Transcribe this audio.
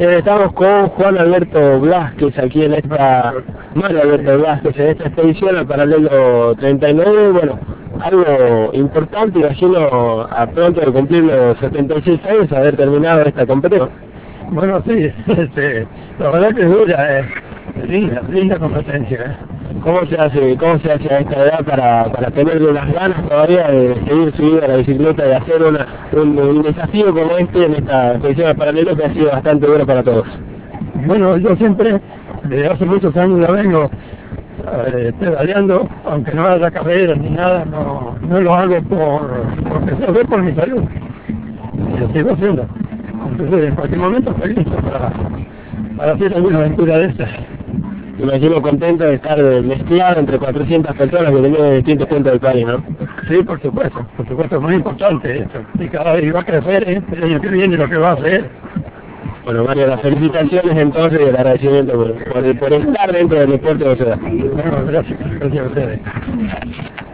Estamos con Juan Alberto Blázquez aquí en esta, Mario Alberto Blázquez en esta expedición al paralelo 39, bueno, algo importante, imagino, a pronto de cumplir los 76 años, haber terminado esta competencia. Bueno, sí, la verdad que es dura, linda competencia. ¿Cómo se hace a esta edad para tener unas ganas todavía de seguir subiendo a la bicicleta y hacer un desafío como este en esta expedición al paralelo que ha sido bastante duro para todos? Bueno, yo siempre, desde hace muchos años ya vengo pedaleando, aunque no haga carreras ni nada, no lo hago porque se ve por mi salud. Y lo sigo haciendo. Entonces, en cualquier momento estoy listo para hacer alguna aventura de estas. Me imagino contento de estar mezclado entre 400 personas que vienen de distintos puntos del país, ¿no? Sí, por supuesto, es muy importante esto. Y cada vez va a crecer, el año que viene lo que va a hacer. Bueno, Mario, las felicitaciones entonces y el agradecimiento por estar dentro del deporte de la ciudad. Bueno, gracias a ustedes.